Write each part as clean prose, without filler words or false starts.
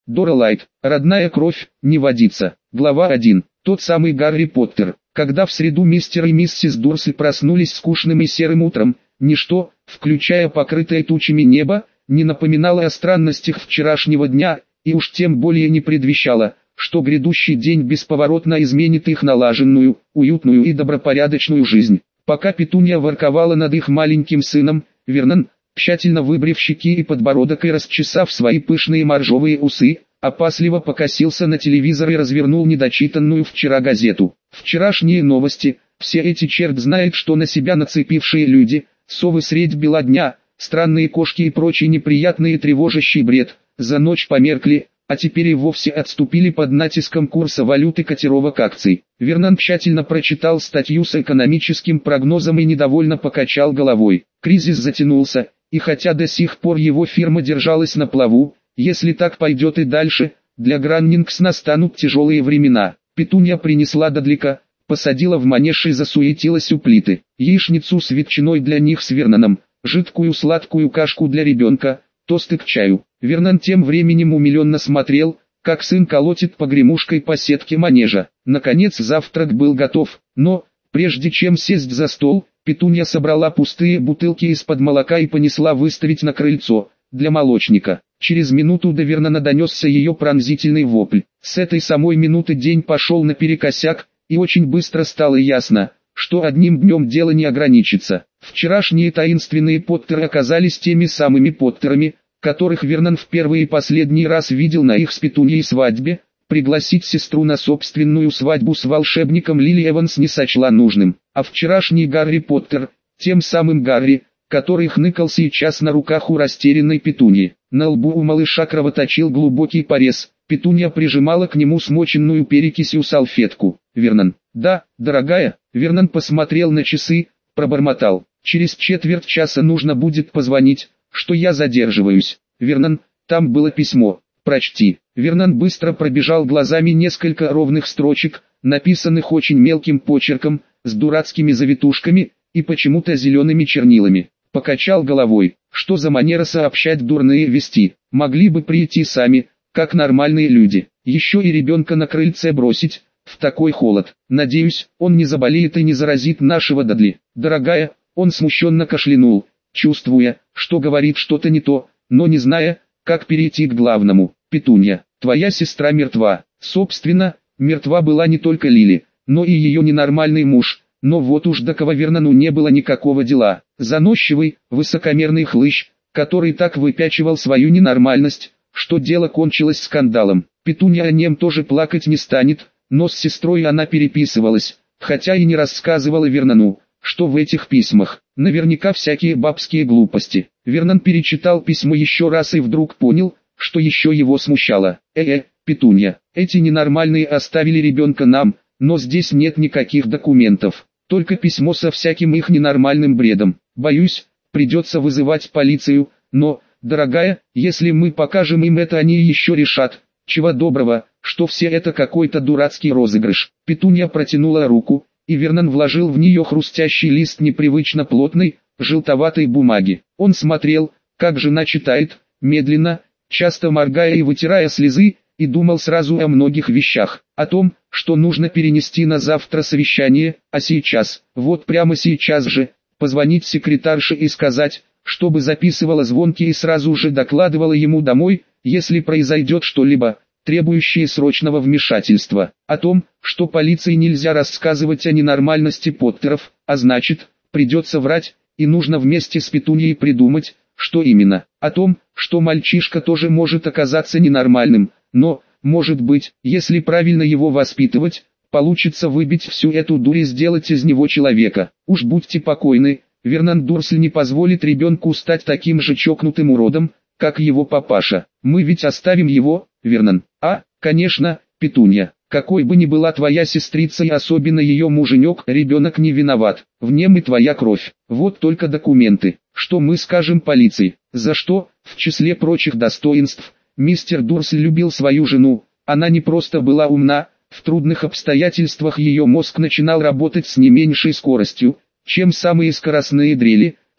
Дора Лайт, родная кровь, не водится. Глава 1. Тот самый Гарри Поттер. Когда в среду мистер и миссис Дурсль проснулись скучным и серым утром, ничто, включая покрытое тучами небо, не напоминало о странностях вчерашнего дня, и уж тем более не предвещало, что грядущий день бесповоротно изменит их налаженную, уютную и добропорядочную жизнь. Пока Петунья ворковала над их маленьким сыном, Вернон, тщательно выбрив щеки и подбородок и расчесав свои пышные моржовые усы, опасливо покосился на телевизор и развернул недочитанную вчера газету. Вчерашние новости, все эти черт знает что на себя нацепившие люди, совы средь бела дня, странные кошки и прочий неприятный и тревожащий бред, за ночь померкли, а теперь и вовсе отступили под натиском курса валюты котировок акций. Вернон тщательно прочитал статью с экономическим прогнозом и недовольно покачал головой. Кризис затянулся, и хотя до сих пор его фирма держалась на плаву, если так пойдет и дальше, для Граннингс настанут тяжелые времена. Петунья принесла Дадлика, посадила в манеж и засуетилась у плиты. Яичницу с ветчиной для них с Верноном, жидкую сладкую кашку для ребенка, тосты к чаю. Вернон тем временем умиленно смотрел, как сын колотит погремушкой по сетке манежа. Наконец завтрак был готов, но, прежде чем сесть за стол, Петунья собрала пустые бутылки из-под молока и понесла выставить на крыльцо, для молочника. Через минуту до Вернона донесся ее пронзительный вопль. С этой самой минуты день пошел наперекосяк, и очень быстро стало ясно, что одним днем дело не ограничится. Вчерашние таинственные Поттеры оказались теми самыми Поттерами, которых Вернон в первый и последний раз видел на их с Петуньей свадьбе. Пригласить сестру на собственную свадьбу с волшебником Лили Эванс не сочла нужным. А вчерашний Гарри Поттер, тем самым Гарри, который хныкал сейчас на руках у растерянной Петуньи. На лбу у малыша кровоточил глубокий порез, Петунья прижимала к нему смоченную перекисью салфетку. «Вернон». «Да, дорогая». Вернон посмотрел на часы, пробормотал. «Через четверть часа нужно будет позвонить, что я задерживаюсь». «Вернон, там было письмо. Прочти». Вернон быстро пробежал глазами несколько ровных строчек, написанных очень мелким почерком, с дурацкими завитушками и почему-то зелеными чернилами. Покачал головой. Что за манера сообщать дурные вести? Могли бы прийти сами, как нормальные люди. Еще и ребенка на крыльце бросить, в такой холод. Надеюсь, он не заболеет и не заразит нашего Дадли. Дорогая, он смущенно кашлянул, чувствуя, что говорит что-то не то, но не зная, как перейти к главному. Петунья, твоя сестра мертва. Собственно, мертва была не только Лили, но и ее ненормальный муж. Но вот уж до кого Вернону не было никакого дела. Заносчивый, высокомерный хлыщ, который так выпячивал свою ненормальность, что дело кончилось скандалом. Петунья о нем тоже плакать не станет, но с сестрой она переписывалась, хотя и не рассказывала Вернону, что в этих письмах. Наверняка всякие бабские глупости. Вернон перечитал письмо еще раз и вдруг понял, что еще его смущало. Петунья, эти ненормальные оставили ребенка нам, но здесь нет никаких документов. Только письмо со всяким их ненормальным бредом. Боюсь, придется вызывать полицию, но, дорогая, если мы покажем им это, они еще решат, чего доброго, что все это какой-то дурацкий розыгрыш. Петунья протянула руку, и Вернон вложил в нее хрустящий лист непривычно плотной, желтоватой бумаги. Он смотрел, как жена читает, медленно, часто моргая и вытирая слезы, и думал сразу о многих вещах. О том, что нужно перенести на завтра совещание, а сейчас, вот прямо сейчас же, позвонить секретарше и сказать, чтобы записывала звонки и сразу же докладывала ему домой, если произойдет что-либо, требующее срочного вмешательства. О том, что полиции нельзя рассказывать о ненормальности Поттеров, а значит, придется врать, и нужно вместе с Петуньей придумать, что именно. О том, что мальчишка тоже может оказаться ненормальным, но, может быть, если правильно его воспитывать, получится выбить всю эту дурь и сделать из него человека. Уж будьте покойны, Вернон Дурсль не позволит ребенку стать таким же чокнутым уродом, как его папаша. Мы ведь оставим его, Вернон? Конечно, Петунья. Какой бы ни была твоя сестрица и особенно ее муженек, ребенок не виноват. В нем и твоя кровь. Вот только документы. Что мы скажем полиции? За что, в числе прочих достоинств, мистер Дурсль любил свою жену. Она не просто была умна, в трудных обстоятельствах ее мозг начинал работать с не меньшей скоростью, чем самые скоростные дрели.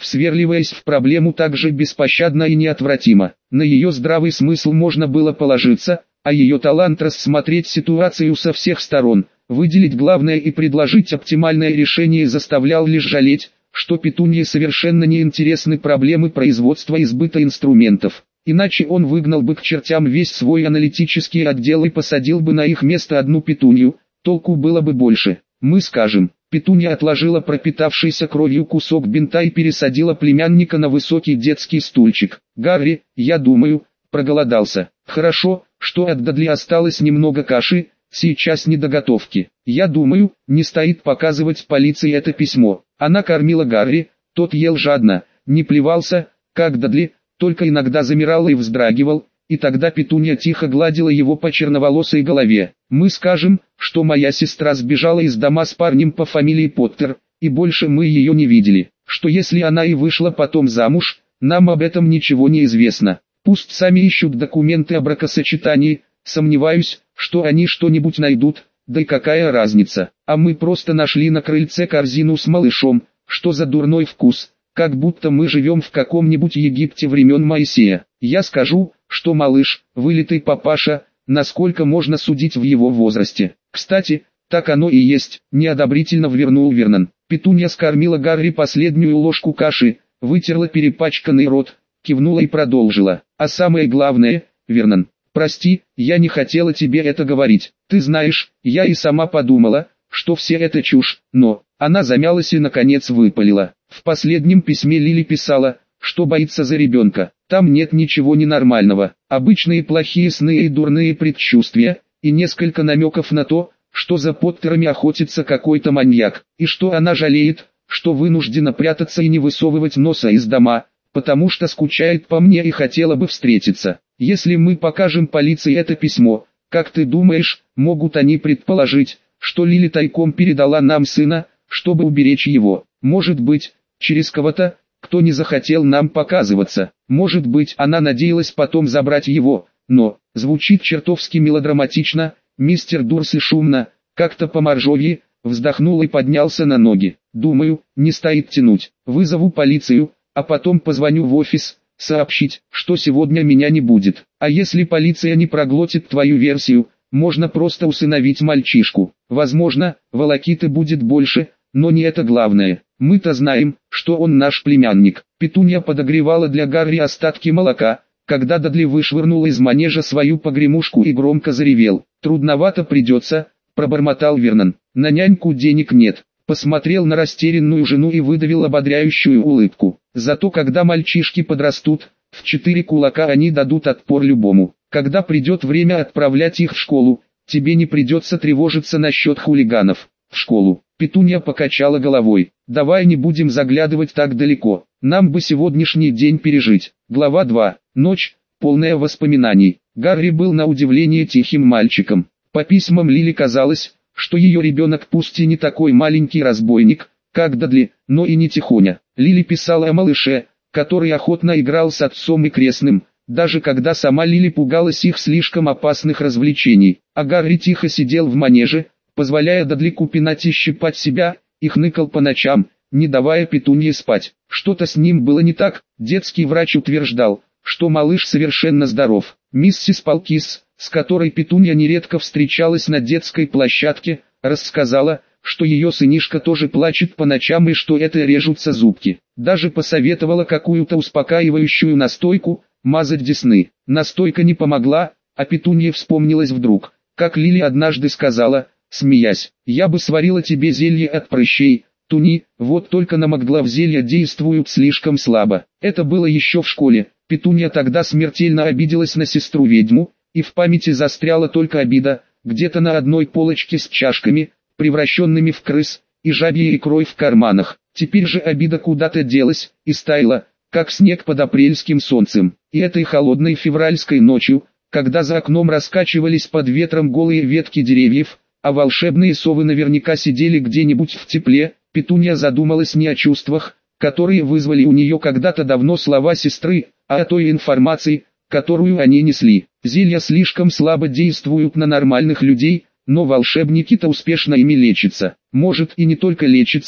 всверливаясь в проблему так же беспощадно и неотвратимо. На ее здравый смысл можно было положиться, а ее талант рассмотреть ситуацию со всех сторон, выделить главное и предложить оптимальное решение заставлял лишь жалеть, что Петунье совершенно не интересны проблемы производства и сбыта инструментов. Иначе он выгнал бы к чертям весь свой аналитический отдел и посадил бы на их место одну Петунью, толку было бы больше. Мы скажем, Петунья отложила пропитавшийся кровью кусок бинта и пересадила племянника на высокий детский стульчик. Гарри, я думаю, проголодался. Хорошо, что от Дадли осталось немного каши, сейчас не до готовки. Я думаю, не стоит показывать полиции это письмо. Она кормила Гарри, тот ел жадно, не плевался, как Дадли, только иногда замирал и вздрагивал, и тогда Петунья тихо гладила его по черноволосой голове. Мы скажем, что моя сестра сбежала из дома с парнем по фамилии Поттер, и больше мы ее не видели. Что если она и вышла потом замуж, нам об этом ничего не известно. Пусть сами ищут документы о бракосочетании, сомневаюсь, что они что-нибудь найдут, да и какая разница. А мы просто нашли на крыльце корзину с малышом, что за дурной вкус, как будто мы живем в каком-нибудь Египте времен Моисея. Я скажу, что малыш, вылитый папаша, насколько можно судить в его возрасте. Кстати, так оно и есть, неодобрительно ввернул Вернон. Петунья скормила Гарри последнюю ложку каши, вытерла перепачканный рот, кивнула и продолжила. А самое главное, Вернон, прости, я не хотела тебе это говорить. Ты знаешь, я и сама подумала, что все это чушь, но... Она замялась и наконец выпалила. В последнем письме Лили писала, что боится за ребенка. Там нет ничего ненормального. Обычные плохие сны и дурные предчувствия, и несколько намеков на то, что за Поттерами охотится какой-то маньяк, и что она жалеет, что вынуждена прятаться и не высовывать носа из дома, потому что скучает по мне и хотела бы встретиться. Если мы покажем полиции это письмо, как ты думаешь, могут они предположить, что Лили тайком передала нам сына, чтобы уберечь его? Может быть, через кого-то, кто не захотел нам показываться. Может быть, она надеялась потом забрать его, но, звучит чертовски мелодраматично. Мистер Дурсли шумно, как-то по-моржовьи, вздохнул и поднялся на ноги. Думаю, не стоит тянуть. Вызову полицию, а потом позвоню в офис, сообщить, что сегодня меня не будет. А если полиция не проглотит твою версию, можно просто усыновить мальчишку. Возможно, волокиты будет больше, но не это главное. Мы-то знаем, что он наш племянник. Петунья подогревала для Гарри остатки молока, когда Дадли вышвырнул из манежа свою погремушку и громко заревел. «Трудновато придется», — пробормотал Вернон. «На няньку денег нет». Посмотрел на растерянную жену и выдавил ободряющую улыбку. «Зато когда мальчишки подрастут, в 4 кулака они дадут отпор любому. Когда придет время отправлять их в школу, тебе не придется тревожиться насчет хулиганов». «В школу?» Петунья покачала головой. «Давай не будем заглядывать так далеко. Нам бы сегодняшний день пережить». Глава 2. Ночь, полная воспоминаний. Гарри был на удивление тихим мальчиком. По письмам Лили казалось, что ее ребенок пусть и не такой маленький разбойник, как Дадли, но и не тихоня. Лили писала о малыше, который охотно играл с отцом и крестным, даже когда сама Лили пугалась их слишком опасных развлечений. А Гарри тихо сидел в манеже, позволяя Дадлику пинать и щипать себя, и хныкал по ночам, не давая Петунье спать. Что-то с ним было не так. Детский врач утверждал, что малыш совершенно здоров. Миссис Палкис, с которой Петунья нередко встречалась на детской площадке, рассказала, что ее сынишка тоже плачет по ночам и что это режутся зубки. Даже посоветовала какую-то успокаивающую настойку, мазать десны. Настойка не помогла, а Петунье вспомнилась вдруг, как Лили однажды сказала, смеясь: «Я бы сварила тебе зелье от прыщей, Туни, вот только на Макглав зелья действуют слишком слабо». Это было еще в школе. Петунья тогда смертельно обиделась на сестру-ведьму, и в памяти застряла только обида, где-то на одной полочке с чашками, превращенными в крыс, и жабьей икрой в карманах. Теперь же обида куда-то делась, и стаяла, как снег под апрельским солнцем. И этой холодной февральской ночью, когда за окном раскачивались под ветром голые ветки деревьев, а волшебные совы наверняка сидели где-нибудь в тепле, Петунья задумалась не о чувствах, которые вызвали у нее когда-то давно слова сестры, а о той информации, которую они несли. Зелья слишком слабо действуют на нормальных людей, но волшебники-то успешно ими лечатся. Может и не только лечатся,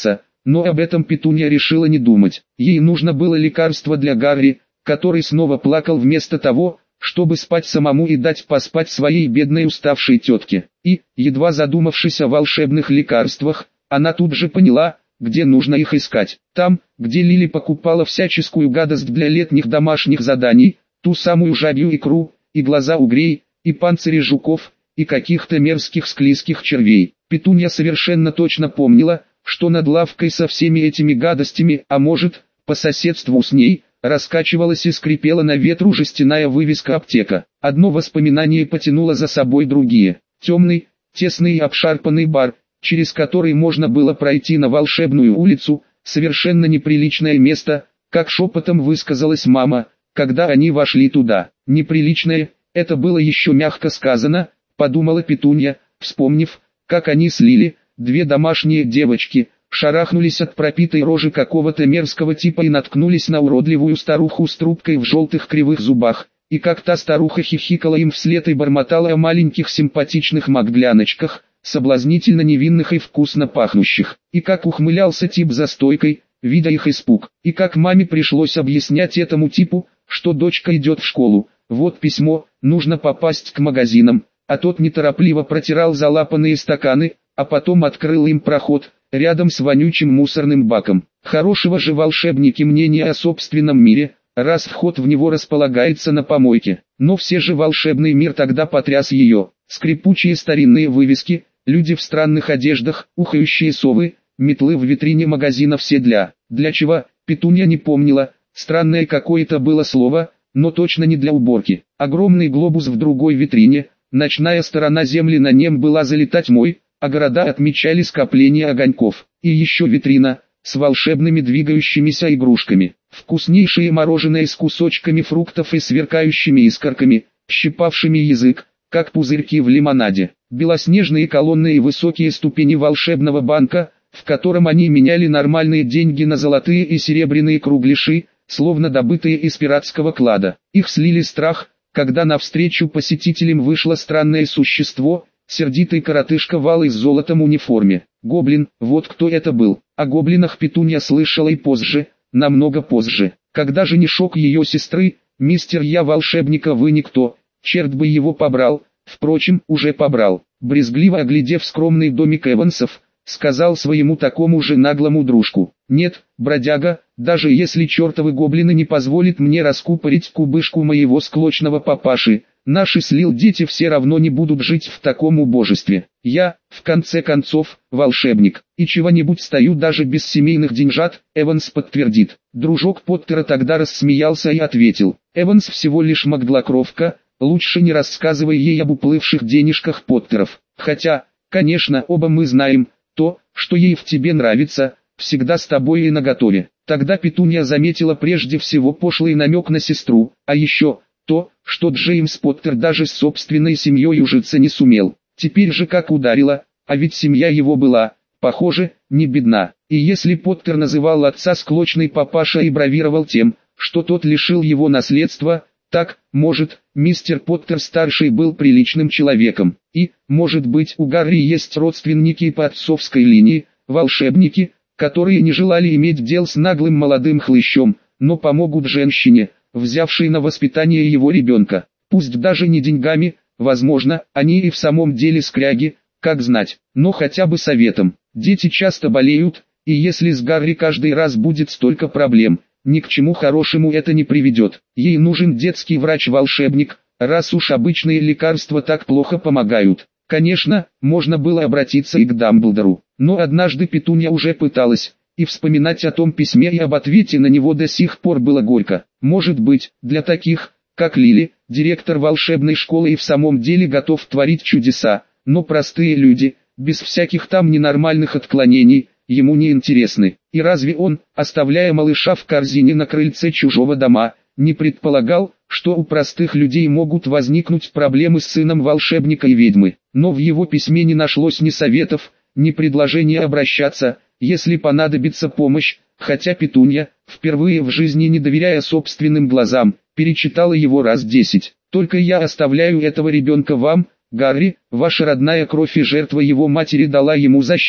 но об этом Петунья решила не думать. Ей нужно было лекарство для Гарри, который снова плакал вместо того, чтобы спать самому и дать поспать своей бедной уставшей тетке. И, едва задумавшись о волшебных лекарствах, она тут же поняла, где нужно их искать. Там, где Лили покупала всяческую гадость для летних домашних заданий, ту самую жабью икру, и глаза угрей, и панцири жуков, и каких-то мерзких склизких червей. Петунья совершенно точно помнила, что над лавкой со всеми этими гадостями, а может, по соседству с ней, раскачивалась и скрипела на ветру жестяная вывеска аптека. Одно воспоминание потянуло за собой другие. Темный, тесный и обшарпанный бар, через который можно было пройти на волшебную улицу, совершенно неприличное место, как шепотом высказалась мама, когда они вошли туда. Неприличное, это было еще мягко сказано, подумала Петунья, вспомнив, как они с Лили, две домашние девочки, шарахнулись от пропитой рожи какого-то мерзкого типа и наткнулись на уродливую старуху с трубкой в желтых кривых зубах, и как та старуха хихикала им вслед и бормотала о маленьких симпатичных магляночках, соблазнительно невинных и вкусно пахнущих, и как ухмылялся тип за стойкой, видя их испуг, и как маме пришлось объяснять этому типу, что дочка идет в школу, вот письмо, нужно попасть к магазинам, а тот неторопливо протирал залапанные стаканы, а потом открыл им проход, рядом с вонючим мусорным баком. Хорошего же волшебники мнения о собственном мире, раз вход в него располагается на помойке. Но все же волшебный мир тогда потряс ее. Скрипучие старинные вывески, люди в странных одеждах, ухающие совы, метлы в витрине магазина все для чего, Петунья не помнила, странное какое-то было слово, но точно не для уборки. Огромный глобус в другой витрине, ночная сторона земли на нем была залита тьмой, а города отмечали скопление огоньков. И еще витрина, с волшебными двигающимися игрушками. Вкуснейшее мороженое с кусочками фруктов и сверкающими искорками, щипавшими язык, как пузырьки в лимонаде. Белоснежные колонны и высокие ступени волшебного банка, в котором они меняли нормальные деньги на золотые и серебряные кругляши, словно добытые из пиратского клада. Их слили страх, когда навстречу посетителям вышло странное существо, сердитый коротышка в алой с золотом униформе. Гоблин, вот кто это был. О гоблинах Петунья слышала и позже, намного позже. Когда женишок ее сестры, мистер Я волшебника вы никто, черт бы его побрал, впрочем, уже побрал. Брезгливо оглядев скромный домик Эвансов, сказал своему такому же наглому дружку: «Нет, бродяга, даже если чертовы гоблины не позволят мне раскупорить кубышку моего склочного папаши, наши слил дети все равно не будут жить в таком убожестве. Я, в конце концов, волшебник, и чего-нибудь стою даже без семейных деньжат», Эванс подтвердит. Дружок Поттера тогда рассмеялся и ответил: «Эванс всего лишь маглокровка, лучше не рассказывай ей об уплывших денежках Поттеров. Хотя, конечно, оба мы знаем, то, что ей в тебе нравится, всегда с тобой и наготове». Тогда Петунья заметила прежде всего пошлый намек на сестру, а еще то, что Джеймс Поттер даже с собственной семьей ужиться не сумел. Теперь же как ударило, а ведь семья его была, похоже, не бедна. И если Поттер называл отца склочный папаша и бравировал тем, что тот лишил его наследства, так, может, мистер Поттер-старший был приличным человеком. И, может быть, у Гарри есть родственники по отцовской линии, волшебники, которые не желали иметь дел с наглым молодым хлыщом, но помогут женщине, взявшей на воспитание его ребенка. Пусть даже не деньгами, возможно, они и в самом деле скряги, как знать, но хотя бы советом. Дети часто болеют, и если с Гарри каждый раз будет столько проблем, ни к чему хорошему это не приведет. Ей нужен детский врач-волшебник, раз уж обычные лекарства так плохо помогают. Конечно, можно было обратиться и к Дамблдору, но однажды Петунья уже пыталась, и вспоминать о том письме и об ответе на него до сих пор было горько. Может быть, для таких, как Лили, директор волшебной школы и в самом деле готов творить чудеса, но простые люди, без всяких там ненормальных отклонений, ему не интересны. И разве он, оставляя малыша в корзине на крыльце чужого дома, не предполагал, что у простых людей могут возникнуть проблемы с сыном волшебника и ведьмы? Но в его письме не нашлось ни советов, ни предложения обращаться, если понадобится помощь, хотя Петунья, впервые в жизни не доверяя собственным глазам, перечитала его раз 10. «Только я оставляю этого ребенка вам, Гарри, ваша родная кровь и жертва его матери дала ему защиту.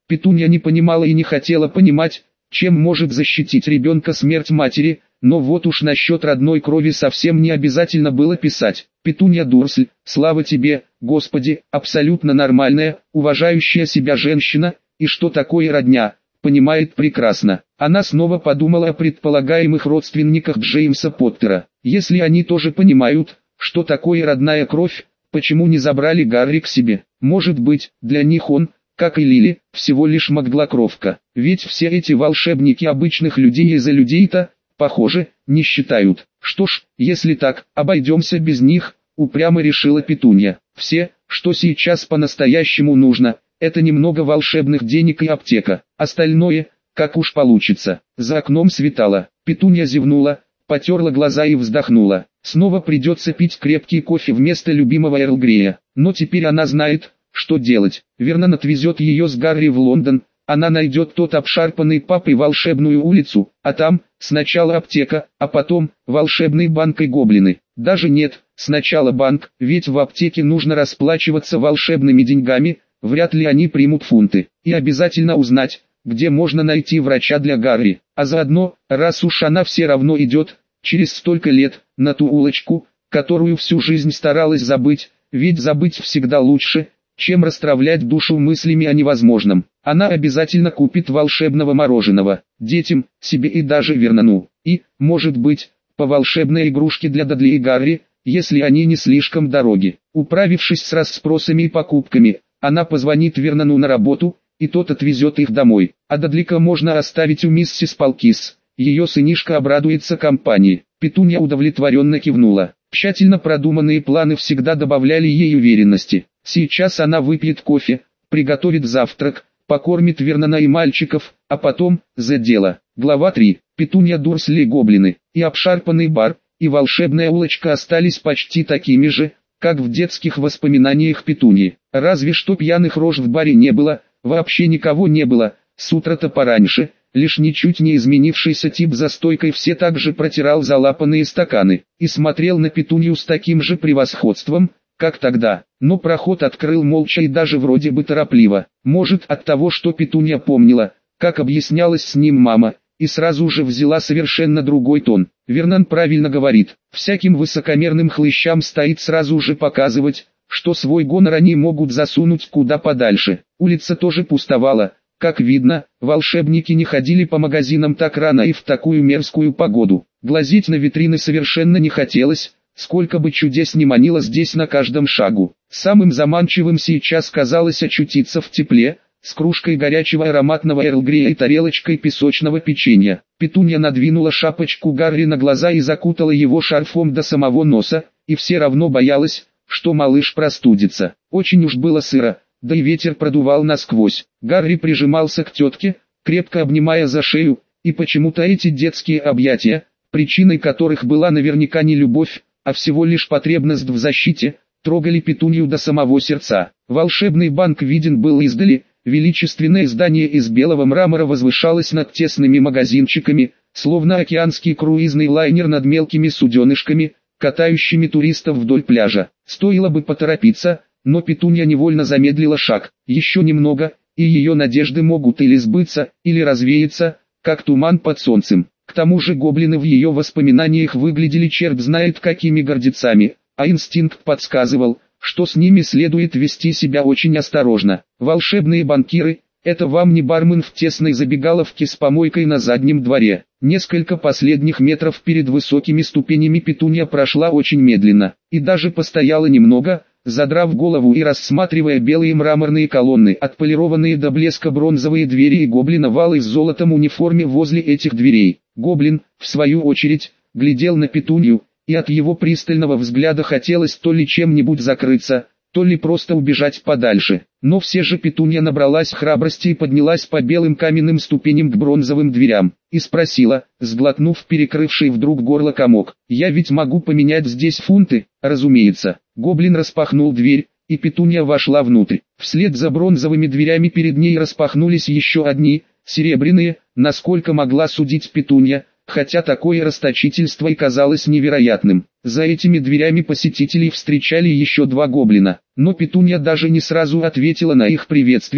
Петунья не понимала и не хотела понимать, чем может защитить ребенка смерть матери, но вот уж насчет родной крови совсем не обязательно было писать. Петунья Дурсль, слава тебе, Господи, абсолютно нормальная, уважающая себя женщина, и что такое родня, понимает прекрасно. Она снова подумала о предполагаемых родственниках Джеймса Поттера. Если они тоже понимают, что такое родная кровь, почему не забрали Гарри к себе? Может быть, для них он, как и Лили, всего лишь моглокровка. Ведь все эти волшебники обычных людей из-за людей-то, похоже, не считают. Что ж, если так, обойдемся без них, упрямо решила Петунья. Все, что сейчас по-настоящему нужно, это немного волшебных денег и аптека. Остальное, как уж получится. За окном светало. Петунья зевнула, потерла глаза и вздохнула. Снова придется пить крепкий кофе вместо любимого Эрл Грея. Но теперь она знает, что делать. Вернон отвезет ее с Гарри в Лондон. Она найдет тот обшарпанный папой волшебную улицу, а там, сначала аптека, а потом, волшебный банк и гоблины. Даже нет, сначала банк, ведь в аптеке нужно расплачиваться волшебными деньгами, вряд ли они примут фунты. И обязательно узнать, где можно найти врача для Гарри. А заодно, раз уж она все равно идет, через столько лет, на ту улочку, которую всю жизнь старалась забыть, ведь забыть всегда лучше, чем расстравлять душу мыслями о невозможном. Она обязательно купит волшебного мороженого, детям, себе и даже Вернону. И, может быть, по волшебной игрушке для Дадли и Гарри, если они не слишком дороги. Управившись с расспросами и покупками, она позвонит Вернону на работу, и тот отвезет их домой. А Дадлика можно оставить у миссис Палкис. Ее сынишка обрадуется компании. Петунья удовлетворенно кивнула. Тщательно продуманные планы всегда добавляли ей уверенности. Сейчас она выпьет кофе, приготовит завтрак, покормит Вернона и мальчиков, а потом, за дело. Глава 3. Петунья Дурсли и гоблины, и обшарпанный бар, и волшебная улочка остались почти такими же, как в детских воспоминаниях Петуньи. Разве что пьяных рож в баре не было, вообще никого не было, с утра-то пораньше. Лишь ничуть не изменившийся тип за стойкой все так же протирал залапанные стаканы, и смотрел на Петунью с таким же превосходством, как тогда. Но проход открыл молча и даже вроде бы торопливо. Может от того, что Петунья помнила, как объяснялась с ним мама, и сразу же взяла совершенно другой тон. Вернон правильно говорит, всяким высокомерным хлыщам стоит сразу же показывать, что свой гонор они могут засунуть куда подальше. Улица тоже пустовала. Как видно, волшебники не ходили по магазинам так рано и в такую мерзкую погоду. Глазеть на витрины совершенно не хотелось, сколько бы чудес ни манило здесь на каждом шагу. Самым заманчивым сейчас казалось очутиться в тепле, с кружкой горячего ароматного Эрл Грея и тарелочкой песочного печенья. Петунья надвинула шапочку Гарри на глаза и закутала его шарфом до самого носа, и все равно боялась, что малыш простудится. Очень уж было сыро. Да и ветер продувал насквозь. Гарри прижимался к тетке, крепко обнимая за шею, и почему-то эти детские объятия, причиной которых была наверняка не любовь, а всего лишь потребность в защите, трогали Петунью до самого сердца. Волшебный банк виден был издали, величественное здание из белого мрамора возвышалось над тесными магазинчиками, словно океанский круизный лайнер над мелкими суденышками, катающими туристов вдоль пляжа. Стоило бы поторопиться, но Петунья невольно замедлила шаг. Еще немного, и ее надежды могут или сбыться, или развеяться, как туман под солнцем. К тому же гоблины в ее воспоминаниях выглядели черт знает какими гордецами, а инстинкт подсказывал, что с ними следует вести себя очень осторожно. Волшебные банкиры – это вам не бармен в тесной забегаловке с помойкой на заднем дворе. Несколько последних метров перед высокими ступенями Петунья прошла очень медленно, и даже постояла немного, задрав голову и рассматривая белые мраморные колонны, отполированные до блеска бронзовые двери и гоблина в алой с золотом униформе возле этих дверей. Гоблин, в свою очередь, глядел на Петунью, и от его пристального взгляда хотелось то ли чем-нибудь закрыться, то ли просто убежать подальше. Но все же Петунья набралась храбрости и поднялась по белым каменным ступеням к бронзовым дверям, и спросила, сглотнув перекрывший вдруг горло комок: «Я ведь могу поменять здесь фунты?» «Разумеется». Гоблин распахнул дверь, и Петунья вошла внутрь. Вслед за бронзовыми дверями перед ней распахнулись еще одни, серебряные, насколько могла судить Петунья, хотя такое расточительство и казалось невероятным. За этими дверями посетителей встречали еще два гоблина, но Петунья даже не сразу ответила на их приветствие,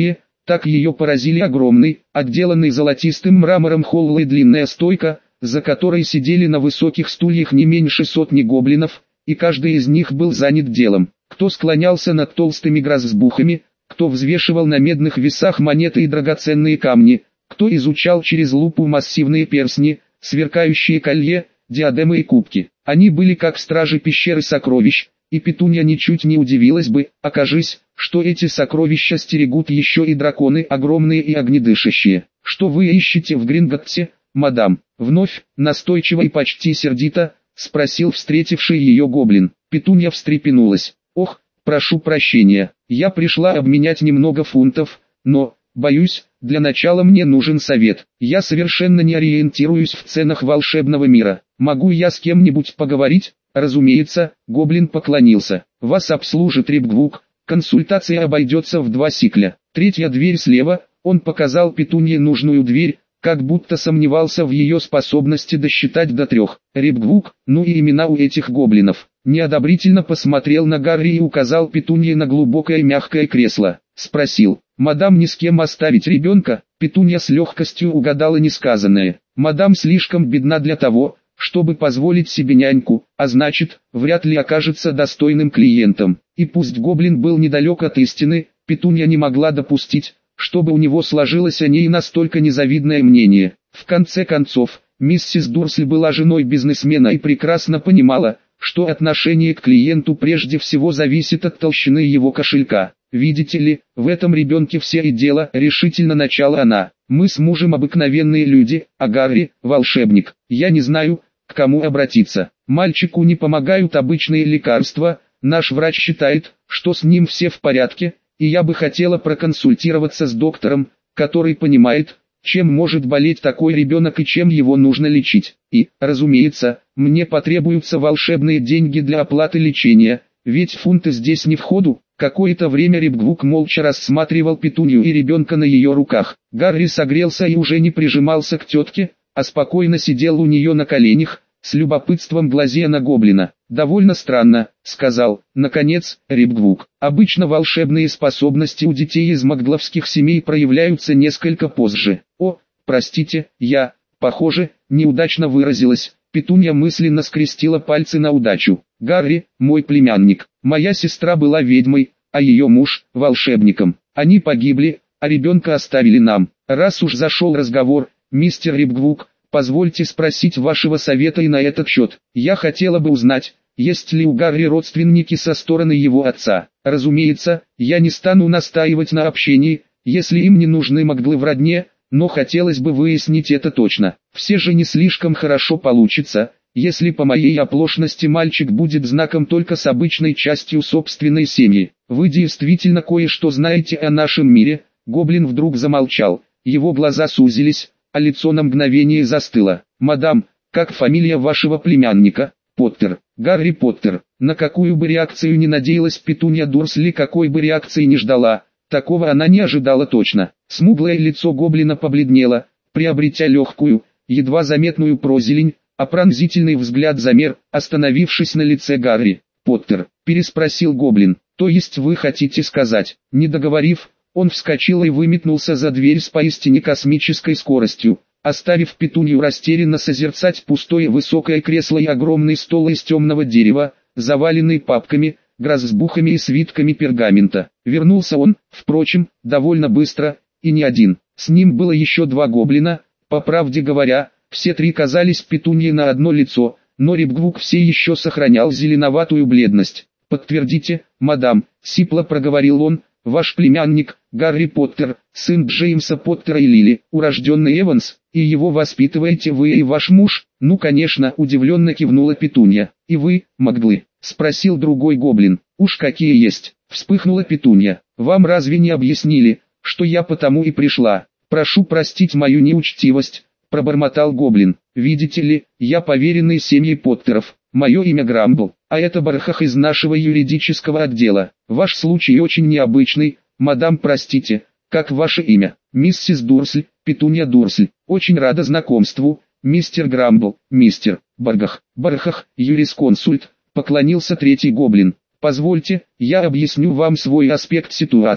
Так ее поразили огромный, отделанный золотистым мрамором холл и длинная стойка, за которой сидели на высоких стульях не меньше сотни гоблинов, и каждый из них был занят делом. Кто склонялся над толстыми грозбухами, кто взвешивал на медных весах монеты и драгоценные камни, кто изучал через лупу массивные перстни, сверкающие колье, диадемы и кубки. Они были как стражи пещеры сокровищ, и Петунья ничуть не удивилась бы, окажись, что эти сокровища стерегут еще и драконы огромные и огнедышащие. «Что вы ищете в Гринготте, мадам?» Вновь, настойчиво и почти сердито, спросил встретивший ее гоблин. Петунья встрепенулась. «Ох, прошу прощения, я пришла обменять немного фунтов, но, боюсь, для начала мне нужен совет. Я совершенно не ориентируюсь в ценах волшебного мира. Могу я с кем-нибудь поговорить?» «Разумеется», гоблин поклонился. «Вас обслужит Рибгвук, консультация обойдется в 2 сикля. Третья дверь слева», он показал Петунье нужную дверь, как будто сомневался в ее способности досчитать до 3. Рибгвук, ну и имена у этих гоблинов. Неодобрительно посмотрел на Гарри и указал Петунье на глубокое мягкое кресло. Спросил: «Мадам, ни с кем оставить ребенка?» Петунья с легкостью угадала несказанное. «Мадам слишком бедна для того, чтобы позволить себе няньку, а значит, вряд ли окажется достойным клиентом». И пусть гоблин был недалек от истины, Петунья не могла допустить, чтобы у него сложилось о ней настолько незавидное мнение. В конце концов, миссис Дурсль была женой бизнесмена и прекрасно понимала, что отношение к клиенту прежде всего зависит от толщины его кошелька. «Видите ли, в этом ребенке все и дело», — решительно начала она. «Мы с мужем обыкновенные люди, а Гарри — волшебник. Я не знаю, к кому обратиться. Мальчику не помогают обычные лекарства, наш врач считает, что с ним все в порядке, и я бы хотела проконсультироваться с доктором, который понимает, чем может болеть такой ребенок и чем его нужно лечить. И, разумеется, мне потребуются волшебные деньги для оплаты лечения, ведь фунты здесь не в ходу». Какое-то время Рибгвук молча рассматривал Петунью и ребенка на ее руках. Гарри согрелся и уже не прижимался к тетке, а спокойно сидел у нее на коленях, с любопытством глазея на гоблина. «Довольно странно», — сказал, наконец, Рибгвук. «Обычно волшебные способности у детей из магловских семей проявляются несколько позже». «О, простите, я, похоже, неудачно выразилась». Петунья мысленно скрестила пальцы на удачу. «Гарри, мой племянник. Моя сестра была ведьмой, а ее муж – волшебником. Они погибли, а ребенка оставили нам. Раз уж зашел разговор, мистер Рибгвук, позвольте спросить вашего совета и на этот счет. Я хотела бы узнать, есть ли у Гарри родственники со стороны его отца. Разумеется, я не стану настаивать на общении, если им не нужны маглы в родне, но хотелось бы выяснить это точно. Все же не слишком хорошо получится, если по моей оплошности мальчик будет знаком только с обычной частью собственной семьи. Вы действительно кое-что знаете о нашем мире?» Гоблин вдруг замолчал, его глаза сузились, а лицо на мгновение застыло. «Мадам, как фамилия вашего племянника?» «Поттер, Гарри Поттер». На какую бы реакцию ни надеялась Петунья Дурсли, какой бы реакции не ждала, такого она не ожидала точно. Смуглое лицо гоблина побледнело, приобретя легкую, едва заметную прозелень, а пронзительный взгляд замер, остановившись на лице Гарри. «Поттер», — переспросил гоблин, — «то есть вы хотите сказать?» Не договорив, он вскочил и выметнулся за дверь с поистине космической скоростью, оставив Петунью растерянно созерцать пустое высокое кресло и огромный стол из темного дерева, заваленный папками, грозбухами и свитками пергамента. Вернулся он, впрочем, довольно быстро, и не один. С ним было еще 2 гоблина. По правде говоря, все 3 казались Петуньей на одно лицо, но Рибгвук все еще сохранял зеленоватую бледность. «Подтвердите, мадам», — сипло проговорил он, — «ваш племянник, Гарри Поттер, сын Джеймса Поттера и Лили, урожденный Эванс, и его воспитываете вы и ваш муж?» «Ну конечно», — удивленно кивнула Петунья. «И вы, маглы?» — спросил другой гоблин. «Уж какие есть», — вспыхнула Петунья. «Вам разве не объяснили, что я потому и пришла?» «Прошу простить мою неучтивость», — пробормотал гоблин. «Видите ли, я поверенный семьи Поттеров. Мое имя Грамбл, а это Бархах из нашего юридического отдела. Ваш случай очень необычный, мадам, простите, как ваше имя?» «Миссис Дурсль, Петунья Дурсль. Очень рада знакомству, мистер Грамбл, мистер Баргах». «Бархах, юрисконсульт», — поклонился третий гоблин. «Позвольте, я объясню вам свой аспект ситуации»,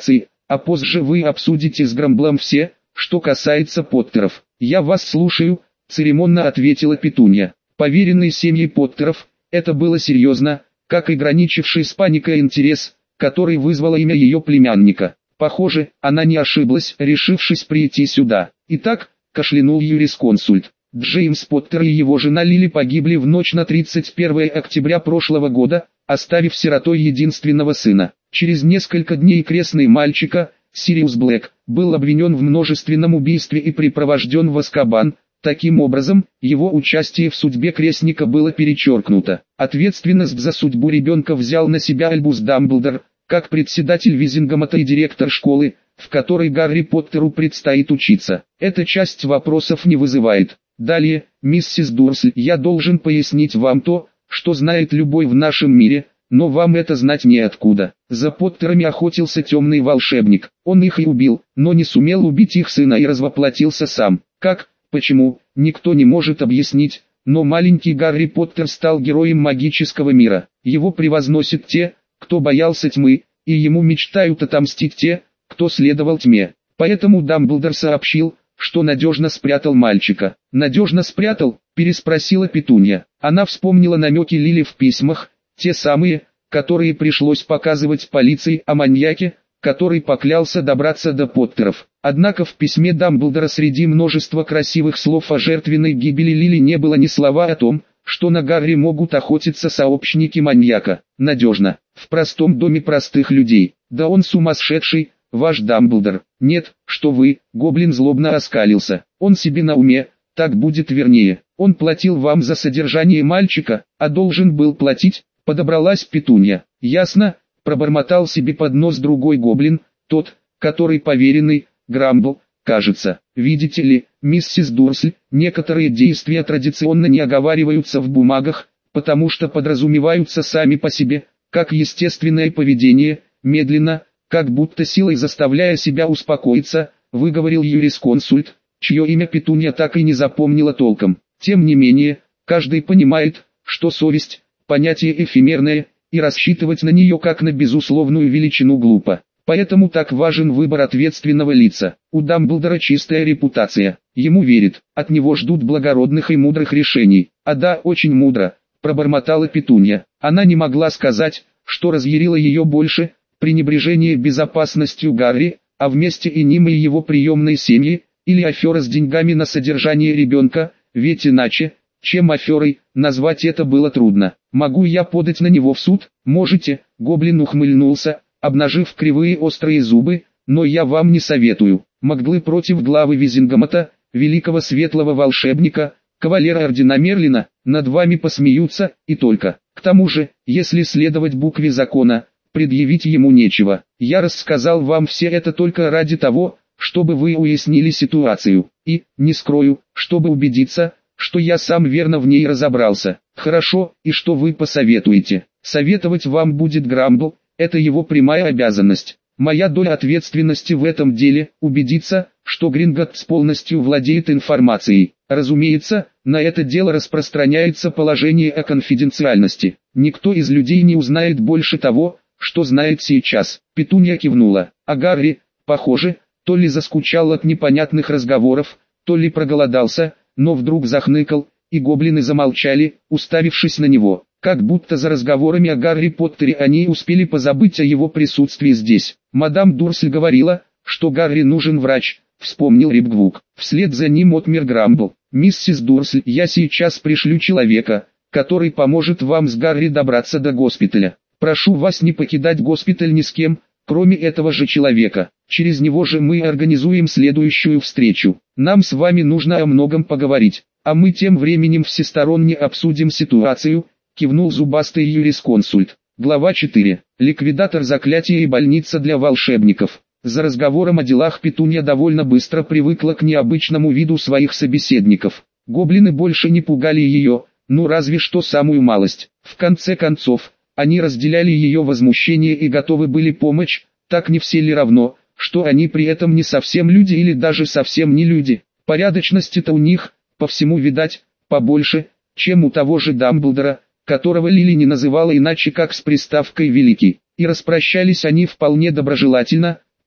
а позже вы обсудите с Грамблом все, что касается Поттеров. Я вас слушаю, церемонно ответила Петунья. Поверенные семьи Поттеров, это было серьезно, как и граничивший с паникой интерес, который вызвало имя ее племянника. Похоже, она не ошиблась, решившись прийти сюда. Итак, кашлянул юрисконсульт. Джеймс Поттер и его жена Лили погибли в ночь на 31 октября прошлого года, оставив сиротой единственного сына. Через несколько дней крестный мальчика, Сириус Блэк, был обвинен в множественном убийстве и припровожден в Азкабан. Таким образом, его участие в судьбе крестника было перечеркнуто. Ответственность за судьбу ребенка взял на себя Альбус Дамблдор, как председатель Визингамата и директор школы, в которой Гарри Поттеру предстоит учиться. Эта часть вопросов не вызывает. Далее, миссис Дурсль, я должен пояснить вам то, что знает любой в нашем мире, но вам это знать неоткуда. За Поттерами охотился темный волшебник. Он их и убил, но не сумел убить их сына и развоплотился сам. Как? Почему, никто не может объяснить, но маленький Гарри Поттер стал героем магического мира. Его превозносят те, кто боялся тьмы, и ему мечтают отомстить те, кто следовал тьме. Поэтому Дамблдор сообщил, что надежно спрятал мальчика. «Надежно спрятал?» – переспросила Петунья. Она вспомнила намеки Лили в письмах, те самые, которые пришлось показывать полиции о маньяке, который поклялся добраться до Поттеров. Однако в письме Дамблдора среди множества красивых слов о жертвенной гибели Лили не было ни слова о том, что на Гарри могут охотиться сообщники маньяка. Надежно. В простом доме простых людей. Да он сумасшедший, ваш Дамблдор. Нет, что вы, гоблин злобно оскалился. Он себе на уме, так будет вернее. Он платил вам за содержание мальчика, а должен был платить, подобралась Петунья. Ясно, пробормотал себе под нос другой гоблин, тот, который поверенный, Грамбл, кажется. Видите ли, миссис Дурсль, некоторые действия традиционно не оговариваются в бумагах, потому что подразумеваются сами по себе, как естественное поведение, медленно, как будто силой заставляя себя успокоиться, выговорил юрисконсульт, чье имя Петунья так и не запомнила толком. Тем не менее, каждый понимает, что совесть – понятие эфемерное, и рассчитывать на нее как на безусловную величину глупо. Поэтому так важен выбор ответственного лица. У Дамблдора чистая репутация, ему верят, от него ждут благородных и мудрых решений. А да, очень мудро, пробормотала Петунья. Она не могла сказать, что разъярило ее больше, пренебрежение безопасностью Гарри, а вместе и ним и его приемной семьи, или афера с деньгами на содержание ребенка, ведь иначе, чем аферой, назвать это было трудно. «Могу я подать на него в суд?» «Можете», — гоблин ухмыльнулся, обнажив кривые острые зубы, «но я вам не советую. Маглы против главы Визингамата, великого светлого волшебника, кавалера ордена Мерлина, над вами посмеются, и только. К тому же, если следовать букве закона, предъявить ему нечего. Я рассказал вам все это только ради того, чтобы вы уяснили ситуацию, и, не скрою, чтобы убедиться, что я сам верно в ней разобрался. Хорошо, и что вы посоветуете? Советовать вам будет Грамбл, это его прямая обязанность. Моя доля ответственности в этом деле – убедиться, что Гринготтс полностью владеет информацией. Разумеется, на это дело распространяется положение о конфиденциальности. Никто из людей не узнает больше того, что знает сейчас. Петунья кивнула. А Гарри, похоже, то ли заскучал от непонятных разговоров, то ли проголодался, но вдруг захныкал, и гоблины замолчали, уставившись на него. Как будто за разговорами о Гарри Поттере они успели позабыть о его присутствии здесь. Мадам Дурсль говорила, что Гарри нужен врач, вспомнил Рипгвук. Вслед за ним отмер Грамбл. «Миссис Дурсль, я сейчас пришлю человека, который поможет вам с Гарри добраться до госпиталя. Прошу вас не покидать госпиталь ни с кем, кроме этого же человека. Через него же мы организуем следующую встречу. Нам с вами нужно о многом поговорить, а мы тем временем всесторонне обсудим ситуацию», кивнул зубастый юрисконсульт. Глава 4. Ликвидатор заклятия и больница для волшебников. За разговором о делах Петунья довольно быстро привыкла к необычному виду своих собеседников. Гоблины больше не пугали ее, ну разве что самую малость. В конце концов, они разделяли ее возмущение и готовы были помочь, так не все ли равно, что они при этом не совсем люди или даже совсем не люди. Порядочности-то у них, по всему видать, побольше, чем у того же Дамблдора, которого Лили не называла иначе как с приставкой «великий». И распрощались они вполне доброжелательно,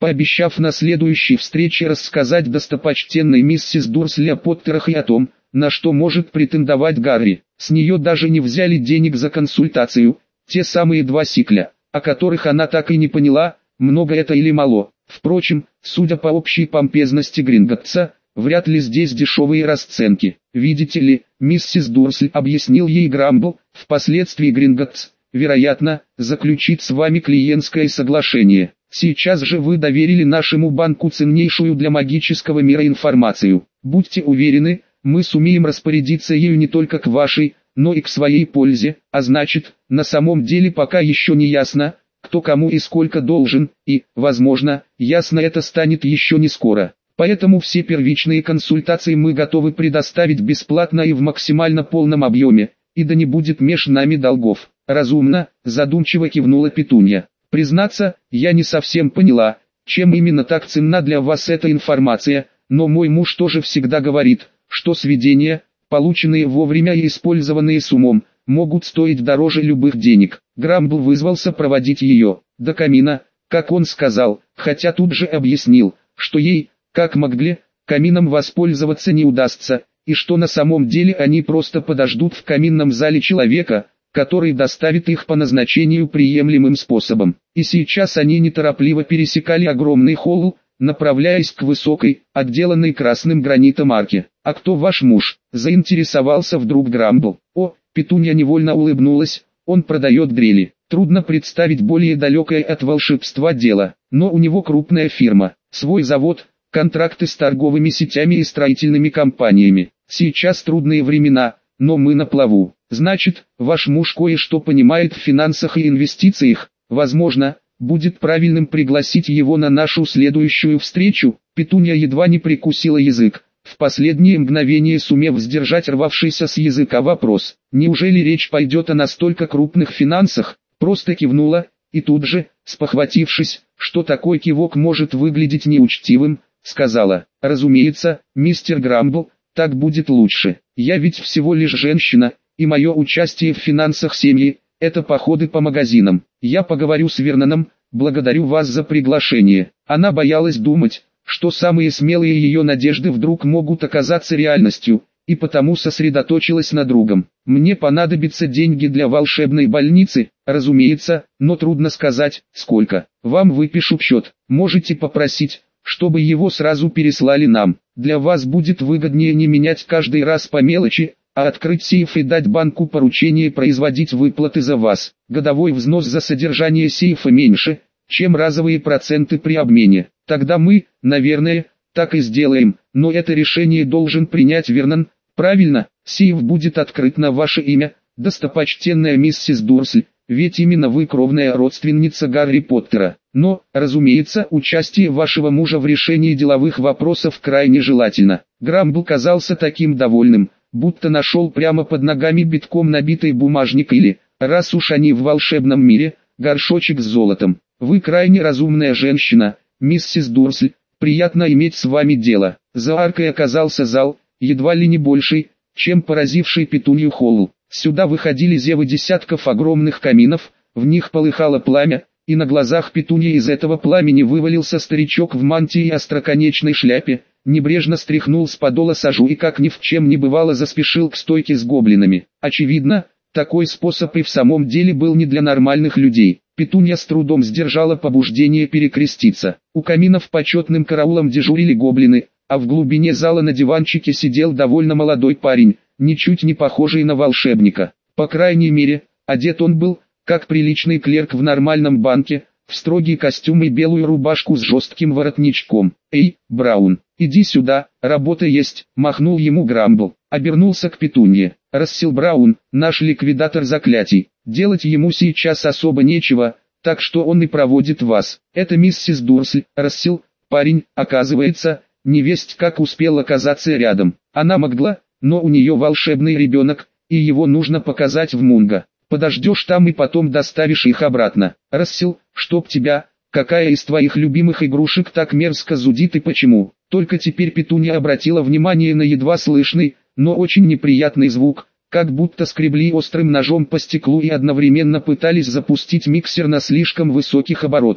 пообещав на следующей встрече рассказать достопочтенной миссис Дурсли о Поттерах и о том, на что может претендовать Гарри. С нее даже не взяли денег за консультацию, те самые 2 сикля, о которых она так и не поняла, много это или мало. Впрочем, судя по общей помпезности Гринготтса, вряд ли здесь дешевые расценки. Видите ли, миссис Дурсль, объяснил ей Грамбл, впоследствии Гринготтс, вероятно, заключит с вами клиентское соглашение. Сейчас же вы доверили нашему банку ценнейшую для магического мира информацию. Будьте уверены, мы сумеем распорядиться ею не только к вашей, но и к своей пользе, а значит, на самом деле пока еще не ясно, кто кому и сколько должен, и, возможно, ясно это станет еще не скоро. Поэтому все первичные консультации мы готовы предоставить бесплатно и в максимально полном объеме, и да не будет меж нами долгов. Разумно, задумчиво кивнула Петунья. Признаться, я не совсем поняла, чем именно так ценна для вас эта информация, но мой муж тоже всегда говорит, что сведения, полученные вовремя и использованные с умом, могут стоить дороже любых денег. Грамбл вызвался проводить ее до камина, как он сказал, хотя тут же объяснил, что ей, как Магле, камином воспользоваться не удастся, и что на самом деле они просто подождут в каминном зале человека, который доставит их по назначению приемлемым способом. И сейчас они неторопливо пересекали огромный холл, направляясь к высокой, отделанной красным гранитом арке. «А кто ваш муж?» – заинтересовался вдруг Грамбл. «О», Петунья невольно улыбнулась, «он продает дрели». Трудно представить более далекое от волшебства дело, но у него крупная фирма, свой завод, контракты с торговыми сетями и строительными компаниями. Сейчас трудные времена, но мы на плаву. Значит, ваш муж кое-что понимает в финансах и инвестициях. Возможно, будет правильным пригласить его на нашу следующую встречу. Петунья едва не прикусила язык, в последнее мгновение сумев сдержать рвавшийся с языка вопрос. Неужели речь пойдет о настолько крупных финансах? Просто кивнула, и тут же, спохватившись, что такой кивок может выглядеть неучтивым, сказала: «Разумеется, мистер Грамбл, так будет лучше. Я ведь всего лишь женщина, и мое участие в финансах семьи – это походы по магазинам. Я поговорю с Верноном, благодарю вас за приглашение». Она боялась думать, что самые смелые ее надежды вдруг могут оказаться реальностью, и потому сосредоточилась на другом. «Мне понадобятся деньги для волшебной больницы, разумеется, но трудно сказать, сколько. Вам выпишу счет, можете попросить, чтобы его сразу переслали нам. Для вас будет выгоднее не менять каждый раз по мелочи, а открыть сейф и дать банку поручение производить выплаты за вас. Годовой взнос за содержание сейфа меньше, чем разовые проценты при обмене. Тогда мы, наверное, так и сделаем, но это решение должен принять Вернон, правильно? Сейф будет открыт на ваше имя, достопочтенная миссис Дурсль, ведь именно вы кровная родственница Гарри Поттера. Но, разумеется, участие вашего мужа в решении деловых вопросов крайне желательно». Грамбл казался таким довольным, будто нашел прямо под ногами битком набитый бумажник или, раз уж они в волшебном мире, горшочек с золотом. «Вы крайне разумная женщина, миссис Дурсль, приятно иметь с вами дело». За аркой оказался зал, едва ли не больший, чем поразивший Петунью холл. Сюда выходили зевы десятков огромных каминов, в них полыхало пламя, и на глазах Петуньи из этого пламени вывалился старичок в мантии и остроконечной шляпе, небрежно стряхнул с подола сажу и как ни в чем не бывало заспешил к стойке с гоблинами. Очевидно, такой способ и в самом деле был не для нормальных людей. Петунья с трудом сдержала побуждение перекреститься. У каминов почетным караулом дежурили гоблины, а в глубине зала на диванчике сидел довольно молодой парень, ничуть не похожий на волшебника. По крайней мере, одет он был, как приличный клерк в нормальном банке, в строгий костюм и белую рубашку с жестким воротничком. «Эй, Браун, иди сюда, работа есть», — махнул ему Грамбл. Обернулся к Петунье. «Рассел Браун, наш ликвидатор заклятий. Делать ему сейчас особо нечего, так что он и проводит вас. Это миссис Дурсль». Рассел, парень, оказывается, невесть как успел оказаться рядом. Она могла, но у нее волшебный ребенок, и его нужно показать в Мунго. Подождешь там и потом доставишь их обратно. Рассел, чтоб тебя, какая из твоих любимых игрушек так мерзко зудит и почему?» Только теперь Петунья обратила внимание на едва слышный, но очень неприятный звук, как будто скребли острым ножом по стеклу и одновременно пытались запустить миксер на слишком высоких оборотах.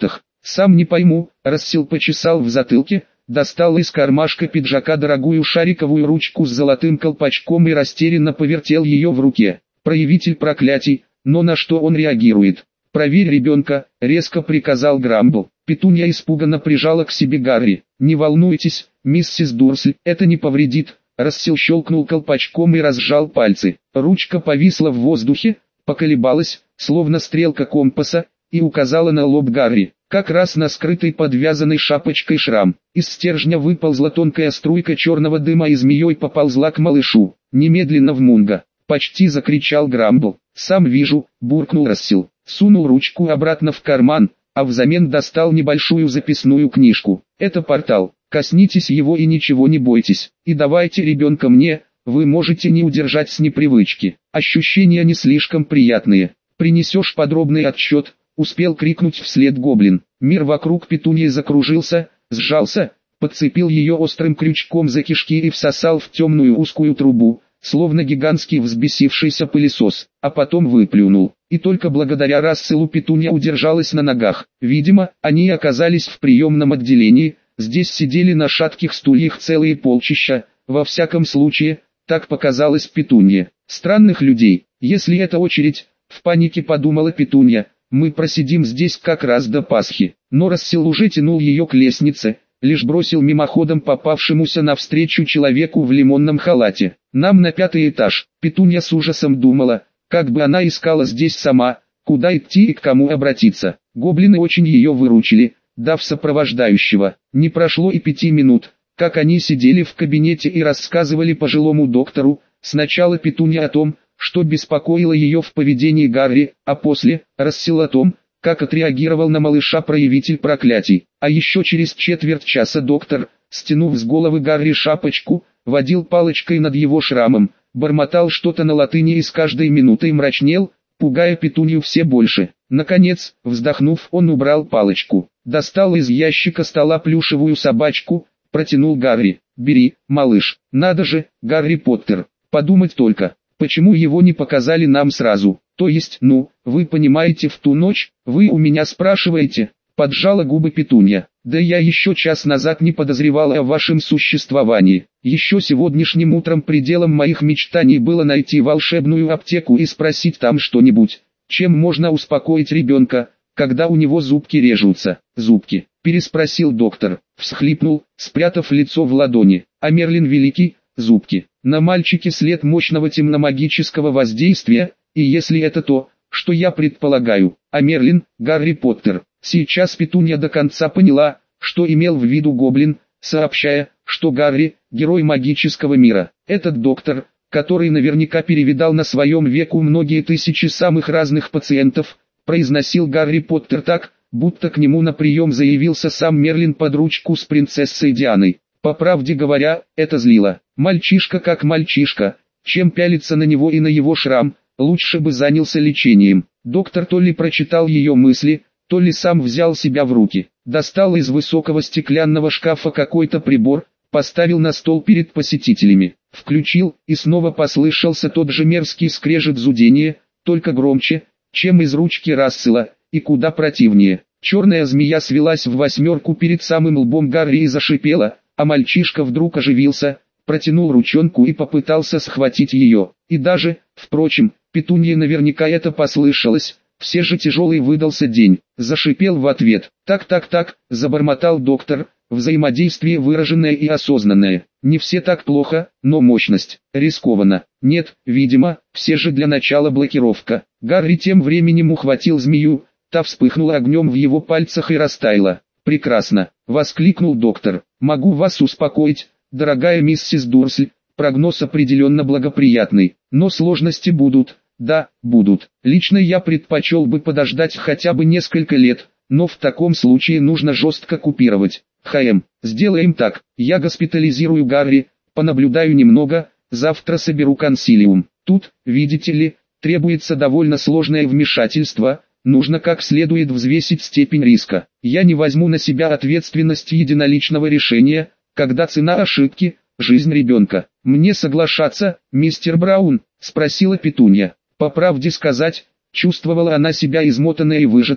Сам не пойму. Рассел почесал в затылке, достал из кармашка пиджака дорогую шариковую ручку с золотым колпачком и растерянно повертел ее в руке. Проявитель проклятий, но на что он реагирует? «Проверь ребенка», — резко приказал Грамбл. Петунья испуганно прижала к себе Гарри. «Не волнуйтесь, миссис Дурсль, это не повредит». Рассел щелкнул колпачком и разжал пальцы. Ручка повисла в воздухе, поколебалась, словно стрелка компаса, и указала на лоб Гарри, как раз на скрытый подвязанной шапочкой шрам. Из стержня выползла тонкая струйка черного дыма и змеей поползла к малышу. «Немедленно в Мунго!» — почти закричал Грамбл. «Сам вижу», — буркнул Рассел. Сунул ручку обратно в карман, а взамен достал небольшую записную книжку. «Это портал, коснитесь его и ничего не бойтесь. И давайте ребенка мне, вы можете не удержать с непривычки. Ощущения не слишком приятные. Принесешь подробный отчет», — успел крикнуть вслед гоблин. Мир вокруг Петуньи закружился, сжался, подцепил ее острым крючком за кишки и всосал в темную узкую трубу, словно гигантский взбесившийся пылесос, а потом выплюнул. И только благодаря Расселу Петунья удержалась на ногах. Видимо, они оказались в приемном отделении, здесь сидели на шатких стульях целые полчища, во всяком случае, так показалось Петунье. Странных людей, если это очередь, в панике подумала Петунья, мы просидим здесь как раз до Пасхи. Но Рассел уже тянул ее к лестнице, лишь бросил мимоходом попавшемуся навстречу человеку в лимонном халате. «Нам на 5-й этаж». Петунья с ужасом думала, как бы она искала здесь сама, куда идти и к кому обратиться. Гоблины очень ее выручили, дав сопровождающего. Не прошло и 5 минут, как они сидели в кабинете и рассказывали пожилому доктору, сначала Петунья о том, что беспокоило ее в поведении Гарри, а после, Рассел о том, как отреагировал на малыша проявитель проклятий. А еще через четверть часа доктор, стянув с головы Гарри шапочку, водил палочкой над его шрамом, бормотал что-то на латыни и с каждой минутой мрачнел, пугая Петунью все больше. Наконец, вздохнув, он убрал палочку, достал из ящика стола плюшевую собачку, протянул Гарри. «Бери, малыш, надо же, Гарри Поттер, подумать только, почему его не показали нам сразу? То есть, вы понимаете, в ту ночь, вы у меня спрашиваете?» Поджала губы Петунья. «Да я еще час назад не подозревала о вашем существовании. Еще сегодняшним утром пределом моих мечтаний было найти волшебную аптеку и спросить там что-нибудь, чем можно успокоить ребенка, когда у него зубки режутся». «Зубки?» – переспросил доктор, всхлипнул, спрятав лицо в ладони. «А Мерлин Великий, зубки. На мальчике след мощного темномагического воздействия, и если это то, что я предполагаю, а Мерлин – Гарри Поттер». Сейчас Петунья до конца поняла, что имел в виду гоблин, сообщая, что Гарри – герой магического мира. Этот доктор, который наверняка перевидал на своем веку многие тысячи самых разных пациентов, произносил Гарри Поттер так, будто к нему на прием заявился сам Мерлин под ручку с принцессой Дианой. По правде говоря, это злило. Мальчишка как мальчишка, чем пялиться на него и на его шрам, лучше бы занялся лечением. Доктор то ли прочитал ее мысли, то ли сам взял себя в руки, достал из высокого стеклянного шкафа какой-то прибор, поставил на стол перед посетителями, включил, и снова послышался тот же мерзкий скрежет зудения, только громче, чем из ручки Рассела, и куда противнее. Черная змея свелась в 8 перед самым лбом Гарри и зашипела, а мальчишка вдруг оживился, протянул ручонку и попытался схватить ее. И даже, впрочем, Петунье наверняка это послышалось. Все же тяжелый выдался день. Зашипел в ответ. Так, забормотал доктор, взаимодействие выраженное и осознанное. Не все так плохо, но мощность. Рискованно. Нет, видимо, все же для начала блокировка. Гарри тем временем ухватил змею, та вспыхнула огнем в его пальцах и растаяла. «Прекрасно!» — воскликнул доктор. «Могу вас успокоить, дорогая миссис Дурсль, прогноз определенно благоприятный, но сложности будут». «Да, будут. Лично я предпочел бы подождать хотя бы несколько лет, но в таком случае нужно жестко купировать. Сделаем так, я госпитализирую Гарри, понаблюдаю немного, завтра соберу консилиум. Тут, видите ли, требуется довольно сложное вмешательство, нужно как следует взвесить степень риска. Я не возьму на себя ответственность единоличного решения, когда цена ошибки – жизнь ребенка. Мне соглашаться, мистер Браун?» – спросила Петунья. По правде сказать, чувствовала она себя измотанной и выжатой,